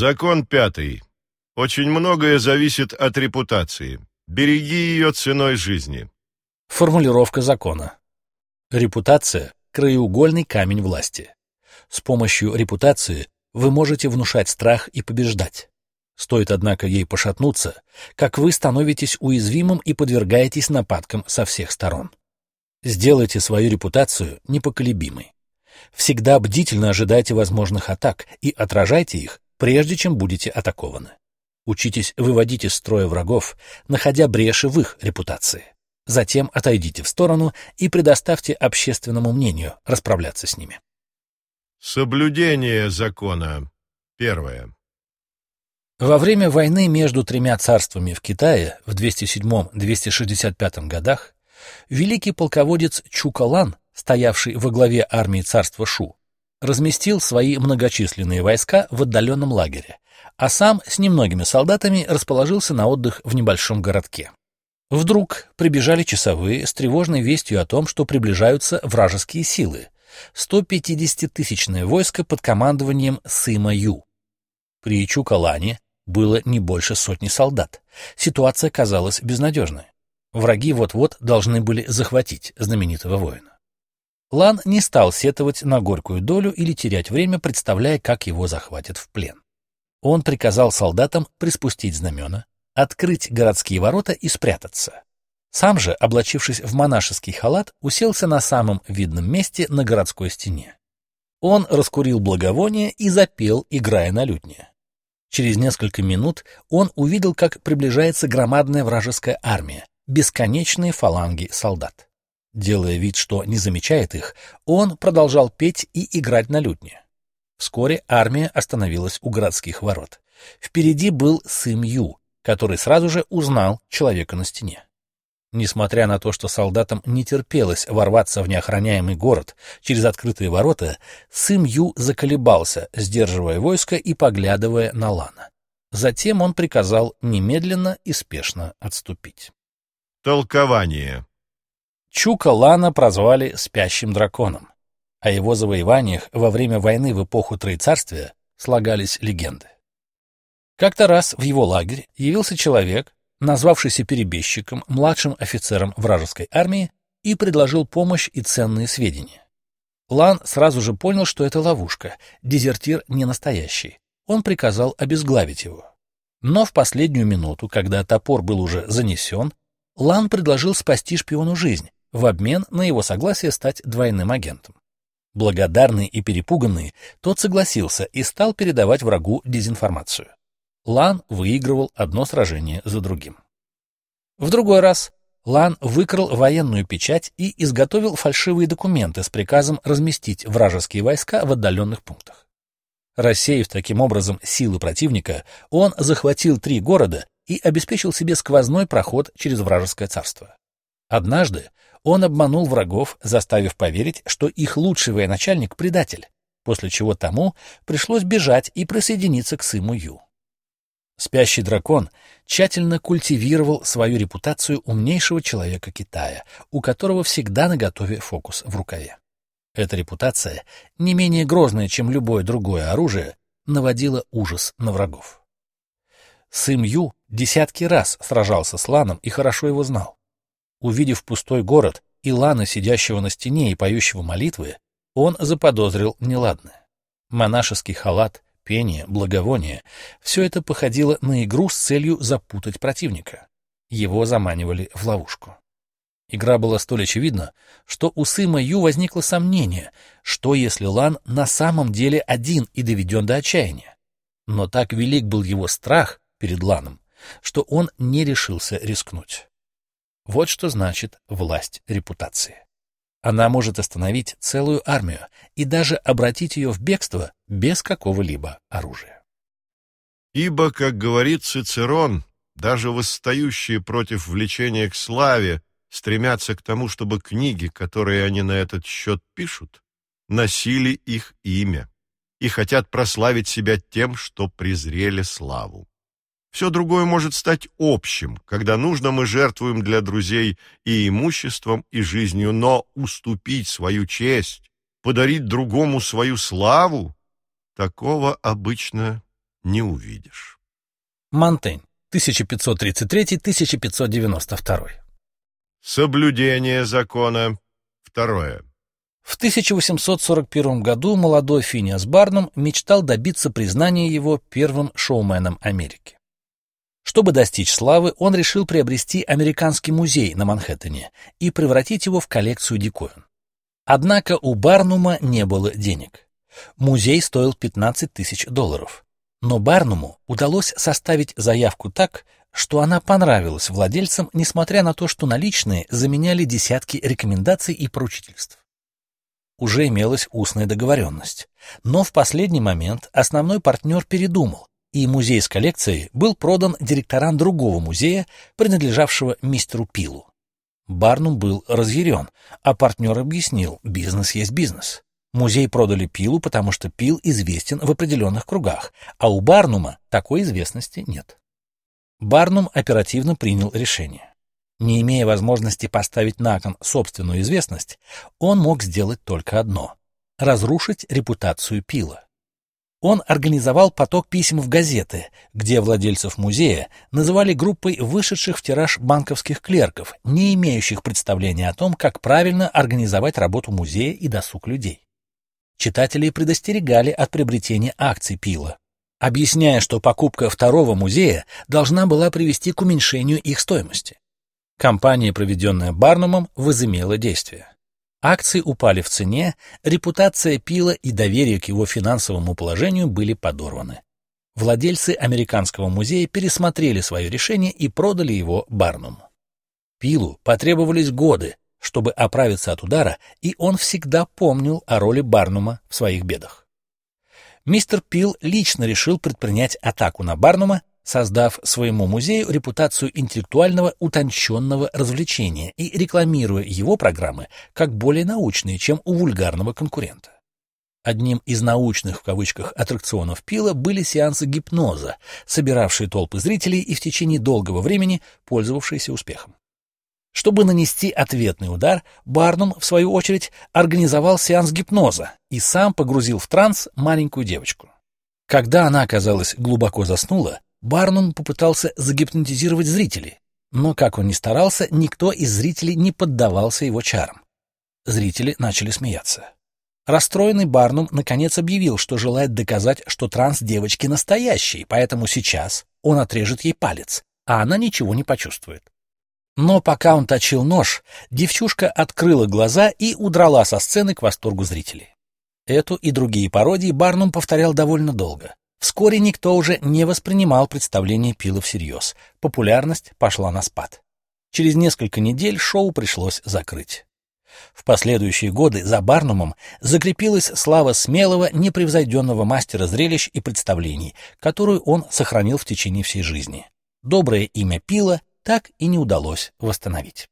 Закон 5. Очень многое зависит от репутации. Береги ее ценой жизни. Формулировка закона. Репутация – краеугольный камень власти. С помощью репутации вы можете внушать страх и побеждать. Стоит, однако, ей пошатнуться, как вы становитесь уязвимым и подвергаетесь нападкам со всех сторон. Сделайте свою репутацию непоколебимой. Всегда бдительно ожидайте возможных атак и отражайте их, прежде чем будете атакованы. Учитесь выводить из строя врагов, находя бреши в их репутации. Затем отойдите в сторону и предоставьте общественному мнению расправляться с ними. Соблюдение закона. 1. Во время войны между тремя царствами в Китае в 207-265 годах великий полководец Чука Лан, стоявший во главе армии царства Шу, разместил свои многочисленные войска в отдаленном лагере, а сам с немногими солдатами расположился на отдых в небольшом городке. Вдруг прибежали часовые с тревожной вестью о том, что приближаются вражеские силы, 150-тысячное войско под командованием Сыма Ю. При Чука Лане было не больше сотни солдат. Ситуация казалась безнадежной. Враги вот-вот должны были захватить знаменитого воина. Лан не стал сетовать на горькую долю или терять время, представляя, как его захватят в плен. Он приказал солдатам приспустить знамена, открыть городские ворота и спрятаться. Сам же, облачившись в монашеский халат, уселся на самом видном месте на городской стене. Он раскурил благовоние и запел, играя на лютне. Через несколько минут он увидел, как приближается громадная вражеская армия, бесконечные фаланги солдат. Делая вид, что не замечает их, он продолжал петь и играть на лютне. Вскоре армия остановилась у городских ворот. Впереди был Сым Ю, который сразу же узнал человека на стене. Несмотря на то, что солдатам не терпелось ворваться в неохраняемый город через открытые ворота, Сым Ю заколебался, сдерживая войско и поглядывая на Лана. Затем он приказал немедленно и спешно отступить. Толкование. Чука Лана прозвали «спящим драконом». О его завоеваниях во время войны в эпоху Троецарствия слагались легенды. Как-то раз в его лагерь явился человек, назвавшийся перебежчиком, младшим офицером вражеской армии, и предложил помощь и ценные сведения. Лан сразу же понял, что это ловушка, дезертир не настоящий. Он приказал обезглавить его. Но в последнюю минуту, когда топор был уже занесен, Лан предложил спасти шпиону жизнь в обмен на его согласие стать двойным агентом. Благодарный и перепуганный, тот согласился и стал передавать врагу дезинформацию. Лан выигрывал одно сражение за другим. В другой раз Лан выкрал военную печать и изготовил фальшивые документы с приказом разместить вражеские войска в отдаленных пунктах. Рассеяв таким образом силы противника, он захватил 3 города и обеспечил себе сквозной проход через вражеское царство. Однажды он обманул врагов, заставив поверить, что их лучший военачальник — предатель, после чего тому пришлось бежать и присоединиться к Сыму Ю. Спящий дракон тщательно культивировал свою репутацию умнейшего человека Китая, у которого всегда наготове фокус в рукаве. Эта репутация, не менее грозная, чем любое другое оружие, наводила ужас на врагов. Сым Ю десятки раз сражался с Ланом и хорошо его знал. Увидев пустой город и Лана, сидящего на стене и поющего молитвы, он заподозрил неладное. Монашеский халат, пение, благовоние — все это походило на игру с целью запутать противника. Его заманивали в ловушку. Игра была столь очевидна, что у Сыма Ю возникло сомнение, что если Лан на самом деле один и доведен до отчаяния. Но так велик был его страх перед Ланом, что он не решился рискнуть. Вот что значит власть репутации. Она может остановить целую армию и даже обратить ее в бегство без какого-либо оружия. Ибо, как говорит Цицерон, даже восстающие против влечения к славе стремятся к тому, чтобы книги, которые они на этот счет пишут, носили их имя и хотят прославить себя тем, что презрели славу. Все другое может стать общим, когда нужно, мы жертвуем для друзей и имуществом, и жизнью, но уступить свою честь, подарить другому свою славу, такого обычно не увидишь. Монтень, 1533-1592. Соблюдение закона. Второе. В 1841 году молодой Финиас Барнум мечтал добиться признания его первым шоуменом Америки. Чтобы достичь славы, он решил приобрести Американский музей на Манхэттене и превратить его в коллекцию диковин. Однако у Барнума не было денег. Музей стоил $15 тысяч. Но Барнуму удалось составить заявку так, что она понравилась владельцам, несмотря на то, что наличные заменяли десятки рекомендаций и поручительств. Уже имелась устная договоренность. Но в последний момент основной партнер передумал, и музей с коллекцией был продан директорам другого музея, принадлежавшего мистеру Пилу. Барнум был разъярен, а партнер объяснил: бизнес есть бизнес. Музей продали Пилу, потому что Пил известен в определенных кругах, а у Барнума такой известности нет. Барнум оперативно принял решение. Не имея возможности поставить на кон собственную известность, он мог сделать только одно — разрушить репутацию Пила. Он организовал поток писем в газеты, где владельцев музея называли группой вышедших в тираж банковских клерков, не имеющих представления о том, как правильно организовать работу музея и досуг людей. Читатели предостерегали от приобретения акций Пила, объясняя, что покупка второго музея должна была привести к уменьшению их стоимости. Кампания, проведенная Барнумом, возымела действие. Акции упали в цене, репутация Пила и доверие к его финансовому положению были подорваны. Владельцы Американского музея пересмотрели свое решение и продали его Барнуму. Пилу потребовались годы, чтобы оправиться от удара, и он всегда помнил о роли Барнума в своих бедах. Мистер Пил лично решил предпринять атаку на Барнума, создав своему музею репутацию интеллектуального утонченного развлечения и рекламируя его программы как более научные, чем у вульгарного конкурента. Одним из «научных» в кавычках аттракционов Пила были сеансы гипноза, собиравшие толпы зрителей и в течение долгого времени пользовавшиеся успехом. Чтобы нанести ответный удар, Барнум, в свою очередь, организовал сеанс гипноза и сам погрузил в транс маленькую девочку. Когда она, казалось, глубоко заснула, Барнум попытался загипнотизировать зрителей, но, как он ни старался, никто из зрителей не поддавался его чарам. Зрители начали смеяться. Расстроенный Барнум наконец объявил, что желает доказать, что транс девочки настоящий, поэтому сейчас он отрежет ей палец, а она ничего не почувствует. Но пока он точил нож, девчушка открыла глаза и удрала со сцены к восторгу зрителей. Эту и другие пародии Барнум повторял довольно долго. Вскоре никто уже не воспринимал представление Пила всерьез. Популярность пошла на спад. Через несколько недель шоу пришлось закрыть. В последующие годы за Барнумом закрепилась слава смелого, непревзойденного мастера зрелищ и представлений, которую он сохранил в течение всей жизни. Доброе имя Пила так и не удалось восстановить.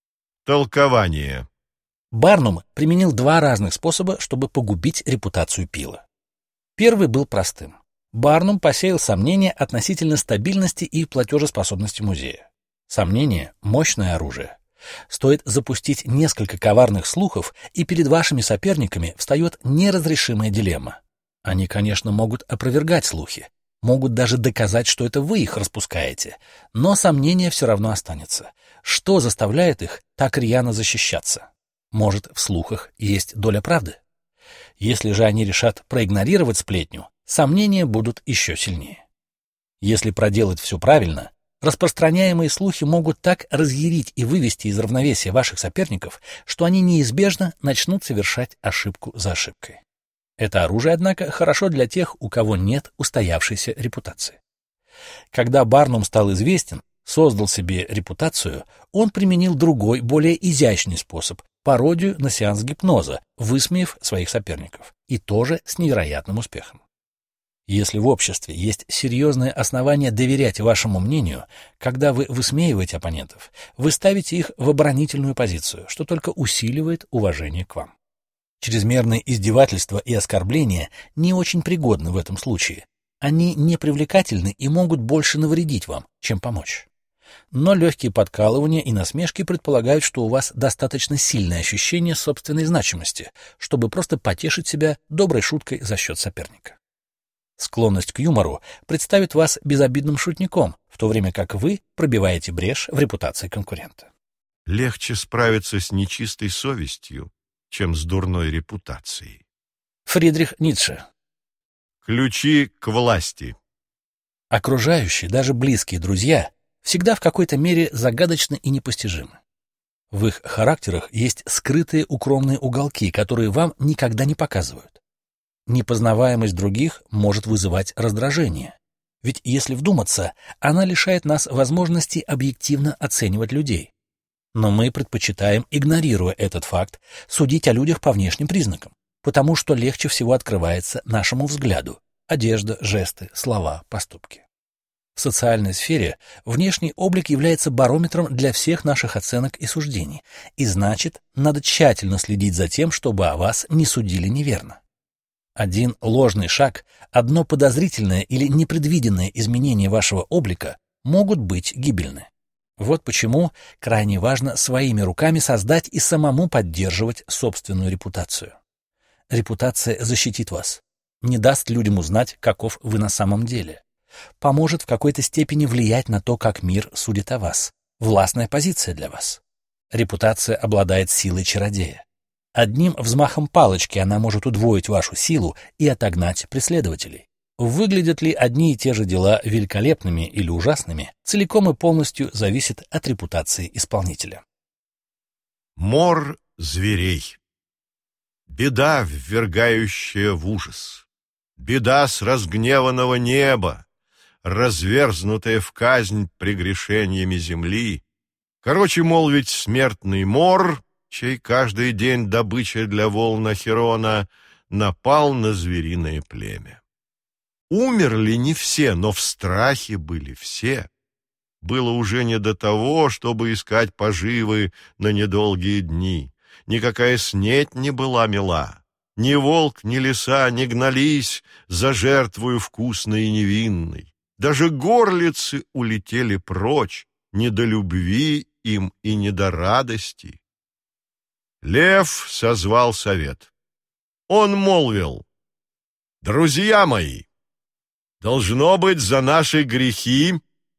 Толкование. Барнум применил два разных способа, чтобы погубить репутацию Пила. Первый был простым. Барнум посеял сомнения относительно стабильности и платежеспособности музея. Сомнение — мощное оружие. Стоит запустить несколько коварных слухов, и перед вашими соперниками встает неразрешимая дилемма. Они, конечно, могут опровергать слухи, могут даже доказать, что это вы их распускаете, но сомнение все равно останется. Что заставляет их так рьяно защищаться? Может, в слухах есть доля правды? Если же они решат проигнорировать сплетню, сомнения будут еще сильнее. Если проделать все правильно, распространяемые слухи могут так разъярить и вывести из равновесия ваших соперников, что они неизбежно начнут совершать ошибку за ошибкой. Это оружие, однако, хорошо для тех, у кого нет устоявшейся репутации. Когда Барнум стал известен, создал себе репутацию, он применил другой, более изящный способ — пародию на сеанс гипноза, высмеяв своих соперников, и тоже с невероятным успехом. Если в обществе есть серьезное основание доверять вашему мнению, когда вы высмеиваете оппонентов, вы ставите их в оборонительную позицию, что только усиливает уважение к вам. Чрезмерные издевательства и оскорбления не очень пригодны в этом случае. Они непривлекательны и могут больше навредить вам, чем помочь. Но легкие подкалывания и насмешки предполагают, что у вас достаточно сильное ощущение собственной значимости, чтобы просто потешить себя доброй шуткой за счет соперника. Склонность к юмору представит вас безобидным шутником, в то время как вы пробиваете брешь в репутации конкурента. Легче справиться с нечистой совестью, чем с дурной репутацией. Фридрих Ницше. Ключи к власти. Окружающие, даже близкие друзья, всегда в какой-то мере загадочны и непостижимы. В их характерах есть скрытые укромные уголки, которые вам никогда не показывают. Непознаваемость других может вызывать раздражение. Ведь если вдуматься, она лишает нас возможности объективно оценивать людей. Но мы предпочитаем, игнорируя этот факт, судить о людях по внешним признакам, потому что легче всего открывается нашему взгляду одежда, жесты, слова, поступки. В социальной сфере внешний облик является барометром для всех наших оценок и суждений, и значит, надо тщательно следить за тем, чтобы о вас не судили неверно. Один ложный шаг, одно подозрительное или непредвиденное изменение вашего облика могут быть гибельны. Вот почему крайне важно своими руками создать и самому поддерживать собственную репутацию. Репутация защитит вас, не даст людям узнать, каков вы на самом деле, поможет в какой-то степени влиять на то, как мир судит о вас, властная позиция для вас. Репутация обладает силой чародея. Одним взмахом палочки она может удвоить вашу силу и отогнать преследователей. Выглядят ли одни и те же дела великолепными или ужасными, целиком и полностью зависит от репутации исполнителя. Мор зверей. Беда, ввергающая в ужас. Беда с разгневанного неба, разверзнутая в казнь прегрешениями земли. Короче, мол, ведь смертный мор, чей каждый день добыча для волн Ахерона, напал на звериное племя. Умерли не все, но в страхе были все. Было уже не до того, чтобы искать поживы на недолгие дни. Никакая снеть не была мила. Ни волк, ни лиса не гнались за жертвою вкусной и невинной. Даже горлицы улетели прочь, не до любви им и не до радости. Лев созвал совет. Он молвил: «Друзья мои, должно быть, за наши грехи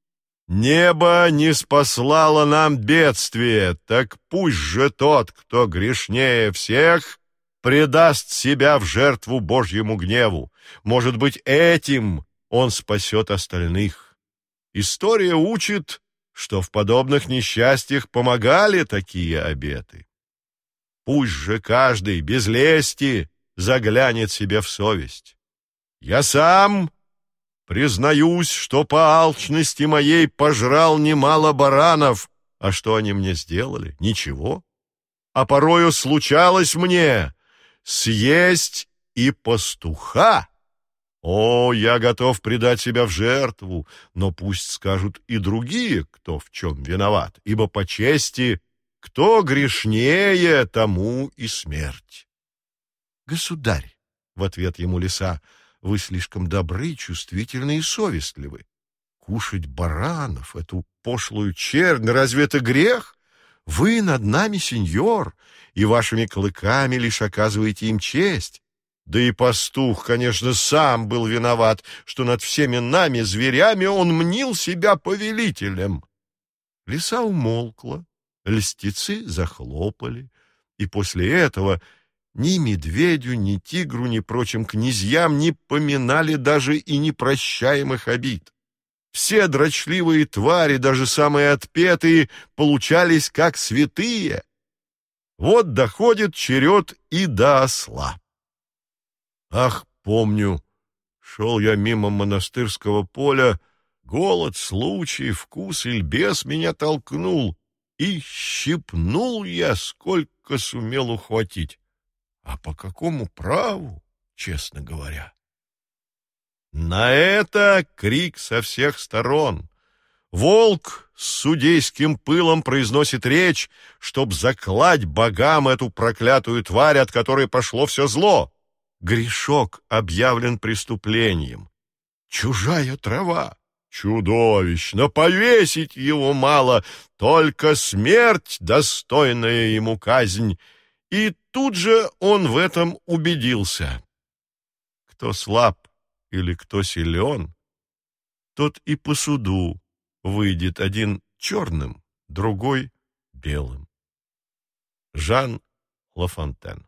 небо не спаслало нам бедствие, так пусть же тот, кто грешнее всех, предаст себя в жертву Божьему гневу. Может быть, этим он спасет остальных. История учит, что в подобных несчастьях помогали такие обеты. Пусть же каждый без лести заглянет себе в совесть. Я сам признаюсь, что по алчности моей пожрал немало баранов, а что они мне сделали? Ничего. А порою случалось мне съесть и пастуха. О, я готов предать себя в жертву, но пусть скажут и другие, кто в чем виноват, ибо по чести, кто грешнее, тому и смерть. Государь, — в ответ ему лиса, — вы слишком добры, чувствительны и совестливы. Кушать баранов, эту пошлую чернь, разве это грех? Вы над нами сеньор, и вашими клыками лишь оказываете им честь. Да и пастух, конечно, сам был виноват, что над всеми нами, зверями, он мнил себя повелителем. Лиса умолкла, льстецы захлопали, и после этого ни медведю, ни тигру, ни прочим князьям не поминали даже и непрощаемых обид. Все дрочливые твари, даже самые отпетые, получались как святые. Вот доходит черед и до осла. Ах, помню, шел я мимо монастырского поля, голод, случай, вкус и льбес меня толкнул, и щипнул я, сколько сумел ухватить. А по какому праву, честно говоря? На это крик со всех сторон. Волк с судейским пылом произносит речь, чтоб заклать богам эту проклятую тварь, от которой пошло все зло. Грешок объявлен преступлением. Чужая трава. Чудовищно, повесить его мало, только смерть, достойная ему казнь. И тут же он в этом убедился. Кто слаб, или кто силен, тот и по суду выйдет один черным, другой белым. Жан Лафонтен.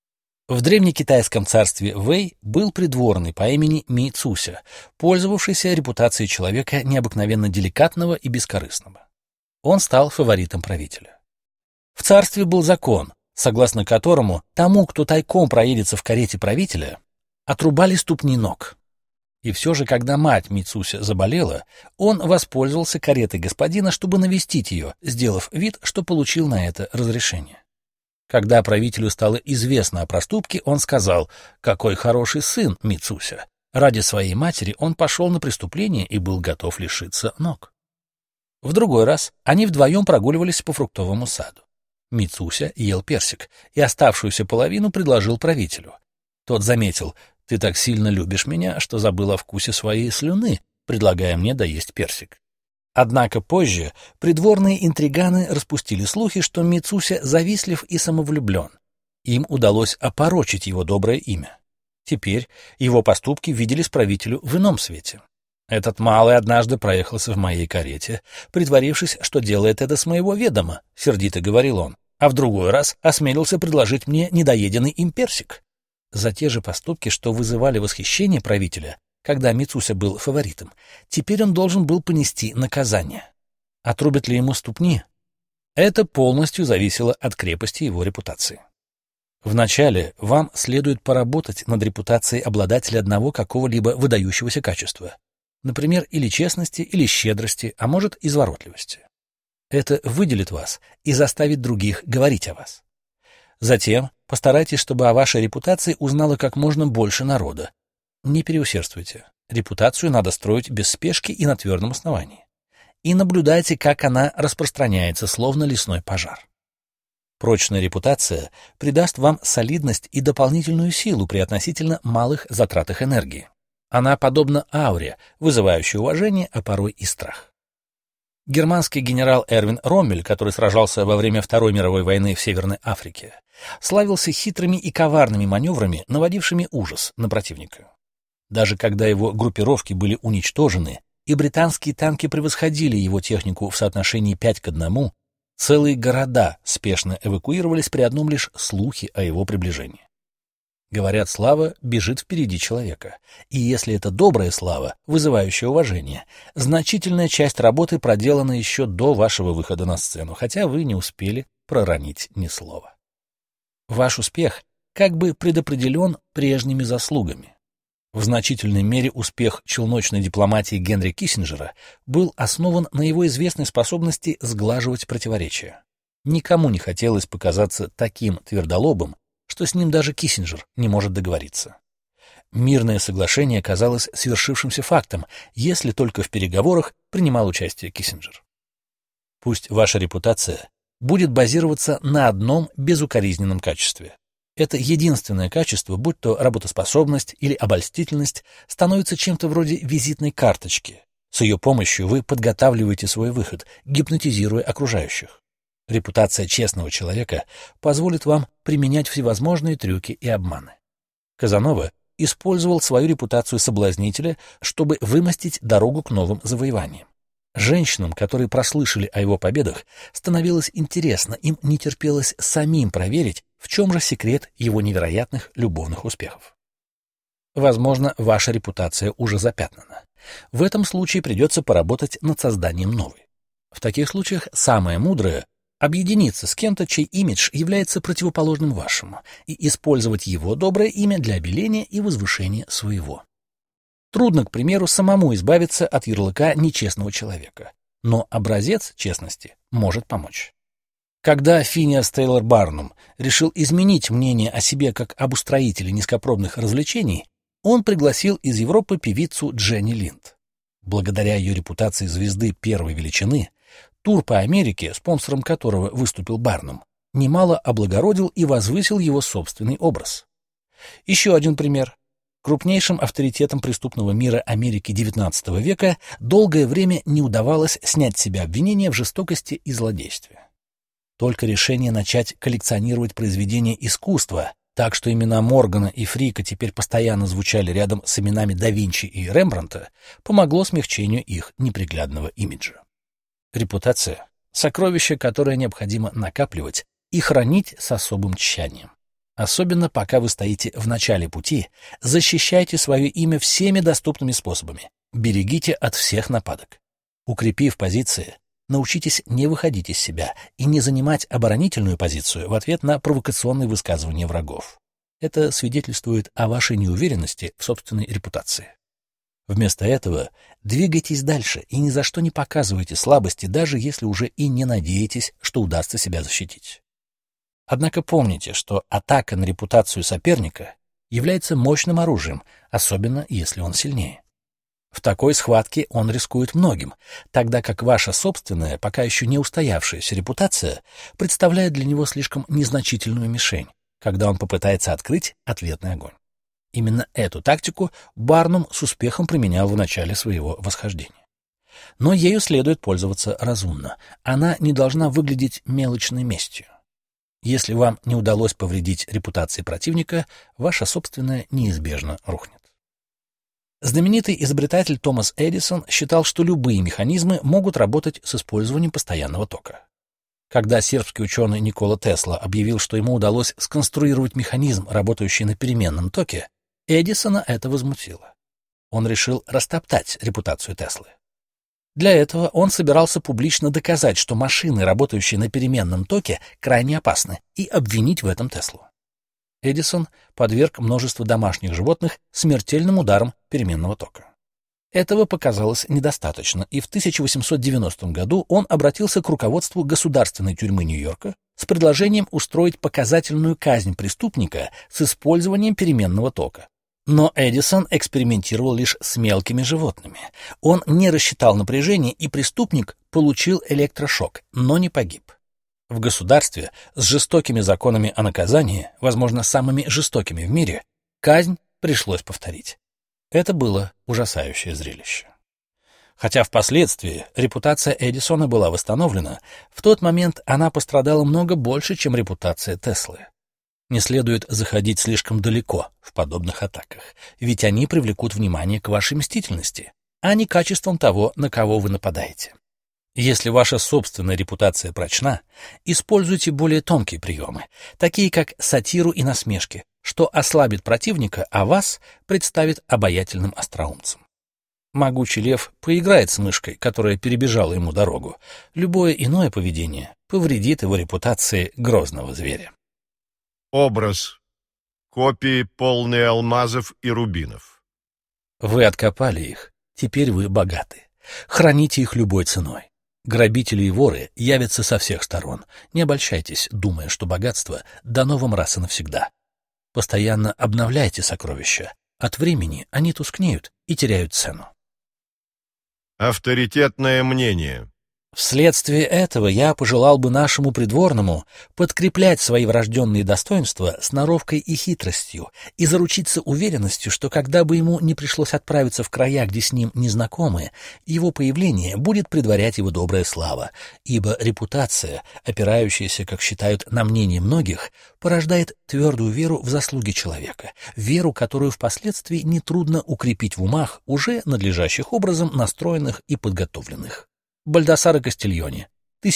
В древнекитайском царстве Вэй был придворный по имени Ми Цуся, пользовавшийся репутацией человека необыкновенно деликатного и бескорыстного. Он стал фаворитом правителя. В царстве был закон, согласно которому тому, кто тайком проедется в карете правителя, отрубали ступни ног. И все же, когда мать Ми Цуся заболела, он воспользовался каретой господина, чтобы навестить ее, сделав вид, что получил на это разрешение. Когда правителю стало известно о проступке, он сказал: «Какой хороший сын Ми Цуся! Ради своей матери он пошел на преступление и был готов лишиться ног». В другой раз они вдвоем прогуливались по фруктовому саду. Ми Цуся ел персик и оставшуюся половину предложил правителю. Тот заметил: «Ты так сильно любишь меня, что забыл о вкусе своей слюны, предлагая мне доесть персик». Однако позже придворные интриганы распустили слухи, что Ми Цуся завистлив и самовлюблен. Им удалось опорочить его доброе имя. Теперь его поступки виделись правителю в ином свете. «Этот малый однажды проехался в моей карете, притворившись, что делает это с моего ведома», — сердито говорил он, «а в другой раз осмелился предложить мне недоеденный им персик». За те же поступки, что вызывали восхищение правителя, когда Ми Цуся был фаворитом, теперь он должен был понести наказание. Отрубят ли ему ступни? Это полностью зависело от крепости его репутации. Вначале вам следует поработать над репутацией обладателя одного какого-либо выдающегося качества, например, или честности, или щедрости, а может, изворотливости. Это выделит вас и заставит других говорить о вас. Затем постарайтесь, чтобы о вашей репутации узнало как можно больше народа. Не переусердствуйте. Репутацию надо строить без спешки и на твердом основании. И наблюдайте, как она распространяется, словно лесной пожар. Прочная репутация придаст вам солидность и дополнительную силу при относительно малых затратах энергии. Она подобна ауре, вызывающей уважение, а порой и страх. Германский генерал Эрвин Роммель, который сражался во время Второй мировой войны в Северной Африке, славился хитрыми и коварными маневрами, наводившими ужас на противника. Даже когда его группировки были уничтожены, и британские танки превосходили его технику в соотношении 5:1, целые города спешно эвакуировались при одном лишь слухе о его приближении. Говорят, слава бежит впереди человека, и если это добрая слава, вызывающая уважение, значительная часть работы проделана еще до вашего выхода на сцену, хотя вы не успели проронить ни слова. Ваш успех как бы предопределен прежними заслугами. В значительной мере успех челночной дипломатии Генри Киссинджера был основан на его известной способности сглаживать противоречия. Никому не хотелось показаться таким твердолобым, что с ним даже Киссинджер не может договориться. Мирное соглашение казалось свершившимся фактом, если только в переговорах принимал участие Киссинджер. Пусть ваша репутация будет базироваться на одном безукоризненном качестве. Это единственное качество, будь то работоспособность или обольстительность, становится чем-то вроде визитной карточки. С ее помощью вы подготавливаете свой выход, гипнотизируя окружающих. Репутация честного человека позволит вам применять всевозможные трюки и обманы. Казанова использовал свою репутацию соблазнителя, чтобы вымостить дорогу к новым завоеваниям. Женщинам, которые прослышали о его победах, становилось интересно, им не терпелось самим проверить, в чем же секрет его невероятных любовных успехов. Возможно, ваша репутация уже запятнана. В этом случае придется поработать над созданием новой. В таких случаях самое мудрое — объединиться с кем-то, чей имидж является противоположным вашему, и использовать его доброе имя для обеления и возвышения своего. Трудно, к примеру, самому избавиться от ярлыка нечестного человека, но образец честности может помочь. Когда Финиас Тейлор Барнум решил изменить мнение о себе как об устроителе низкопробных развлечений, он пригласил из Европы певицу Дженни Линд. Благодаря ее репутации звезды первой величины, тур по Америке, спонсором которого выступил Барнум, немало облагородил и возвысил его собственный образ. Еще один пример. Крупнейшим авторитетом преступного мира Америки XIX века долгое время не удавалось снять с себя обвинения в жестокости и злодействе. Только решение начать коллекционировать произведения искусства Так что имена Моргана и Фрика теперь постоянно звучали рядом с именами да Винчи и Рембрандта, помогло смягчению их неприглядного имиджа. Репутация — сокровище, которое необходимо накапливать и хранить с особым тщанием. Особенно пока вы стоите в начале пути, защищайте свое имя всеми доступными способами, берегите от всех нападок. Укрепив позиции, научитесь не выходить из себя и не занимать оборонительную позицию в ответ на провокационные высказывания врагов. Это свидетельствует о вашей неуверенности в собственной репутации. Вместо этого двигайтесь дальше и ни за что не показывайте слабости, даже если уже и не надеетесь, что удастся себя защитить. Однако помните, что атака на репутацию соперника является мощным оружием, особенно если он сильнее. В такой схватке он рискует многим, тогда как ваша собственная, пока еще не устоявшаяся репутация представляет для него слишком незначительную мишень, когда он попытается открыть ответный огонь. Именно эту тактику Барнум с успехом применял в начале своего восхождения. Но ею следует пользоваться разумно. Она не должна выглядеть мелочной местью. Если вам не удалось повредить репутации противника, ваша собственная неизбежно рухнет. Знаменитый изобретатель Томас Эдисон считал, что любые механизмы могут работать с использованием постоянного тока. Когда сербский ученый Никола Тесла объявил, что ему удалось сконструировать механизм, работающий на переменном токе, Эдисона это возмутило. Он решил растоптать репутацию Теслы. Для этого он собирался публично доказать, что машины, работающие на переменном токе, крайне опасны, и обвинить в этом Теслу. Эдисон подверг множество домашних животных смертельным ударам переменного тока. Этого показалось недостаточно, и в 1890 году он обратился к руководству государственной тюрьмы Нью-Йорка с предложением устроить показательную казнь преступника с использованием переменного тока. Но Эдисон экспериментировал лишь с мелкими животными. Он не рассчитал напряжение, и преступник получил электрошок, но не погиб. В государстве с жестокими законами о наказании, возможно, самыми жестокими в мире, казнь пришлось повторить. Это было ужасающее зрелище. Хотя впоследствии репутация Эдисона была восстановлена, в тот момент она пострадала много больше, чем репутация Теслы. Не следует заходить слишком далеко в подобных атаках, ведь они привлекут внимание к вашей мстительности, а не качествам того, на кого вы нападаете. Если ваша собственная репутация прочна, используйте более тонкие приемы, такие как сатиру и насмешки, что ослабит противника, а вас представит обаятельным остроумцем. Могучий лев поиграет с мышкой, которая перебежала ему дорогу. Любое иное поведение повредит его репутации грозного зверя. Образ. Копии, полные алмазов и рубинов. Вы откопали их, теперь вы богаты. Храните их любой ценой. Грабители и воры явятся со всех сторон. Не обольщайтесь, думая, что богатство дано вам раз и навсегда. Постоянно обновляйте сокровища. От времени они тускнеют и теряют цену. Авторитетное мнение. Вследствие этого я пожелал бы нашему придворному подкреплять свои врожденные достоинства сноровкой и хитростью и заручиться уверенностью, что когда бы ему не пришлось отправиться в края, где с ним незнакомые, его появление будет предварять его добрая слава, ибо репутация, опирающаяся, как считают, на мнение многих, порождает твердую веру в заслуги человека, веру, которую впоследствии нетрудно укрепить в умах уже надлежащих образом настроенных и подготовленных. Бальдасаре Кастильоне,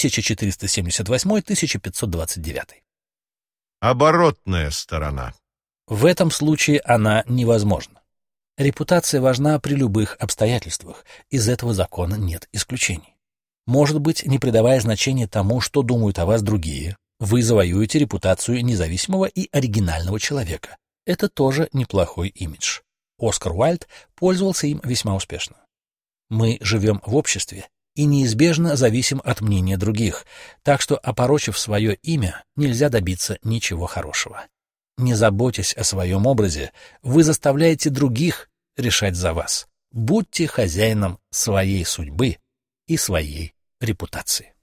1478-1529. Оборотная сторона. В этом случае она невозможна. Репутация важна при любых обстоятельствах, из этого закона нет исключений. Может быть, не придавая значения тому, что думают о вас другие, вы завоюете репутацию независимого и оригинального человека. Это тоже неплохой имидж. Оскар Уайльд пользовался им весьма успешно. Мы живем в обществе и неизбежно зависим от мнения других, так что, опорочив свое имя, нельзя добиться ничего хорошего. Не заботясь о своем образе, вы заставляете других решать за вас. Будьте хозяином своей судьбы и своей репутации.